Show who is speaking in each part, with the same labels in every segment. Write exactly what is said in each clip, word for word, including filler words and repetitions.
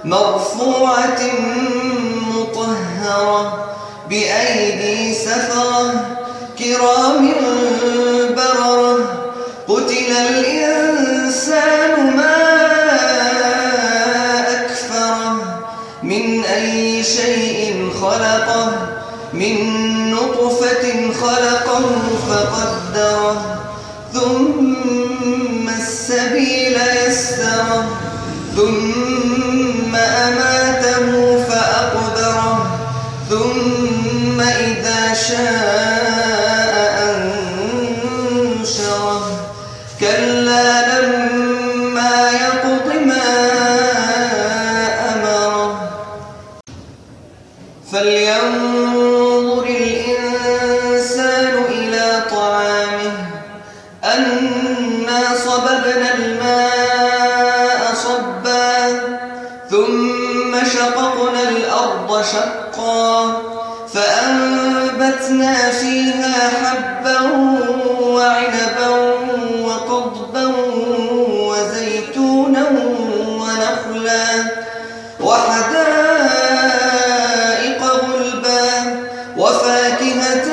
Speaker 1: مرفوعة مطهرة بأيدي سفرة كرام بررة قتل الإنسان ما أكفره من أي شيء خلقه من نطفة خلقه فقدره ثم السبيل يسره ثم أماته فأقبره ثم إذا شاء أنشره كلا لما يقض ما أمره فلينظر الإنسان إلى طعامه أنا صببنا الماء صبا ثم شققنا الأرض شقا فأنبتنا فيها حبا وعنبا وقضبا وزيتونا ونخلا وحدائق غلبا وفاكهة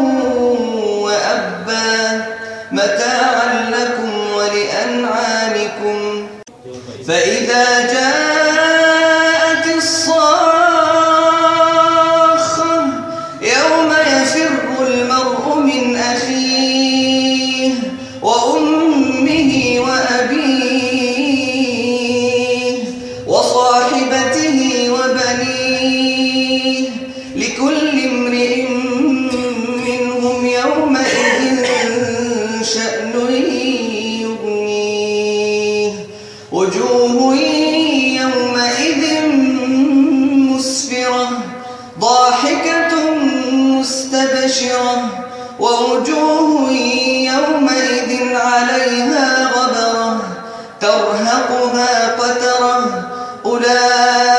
Speaker 1: وأبا متاعا لكم ولأنعامكم فإذا جاءت الصاخة يوم يفر المرء من أخيه وأمه وأبيه وصاحبته وبنيه لكل امرئ منهم يومئذ شأن يغنيه وجوه يومئذ مسفرة ضاحكة مستبشرة ووجوه يومئذ عليها غبرة ترهقها قترة أولئك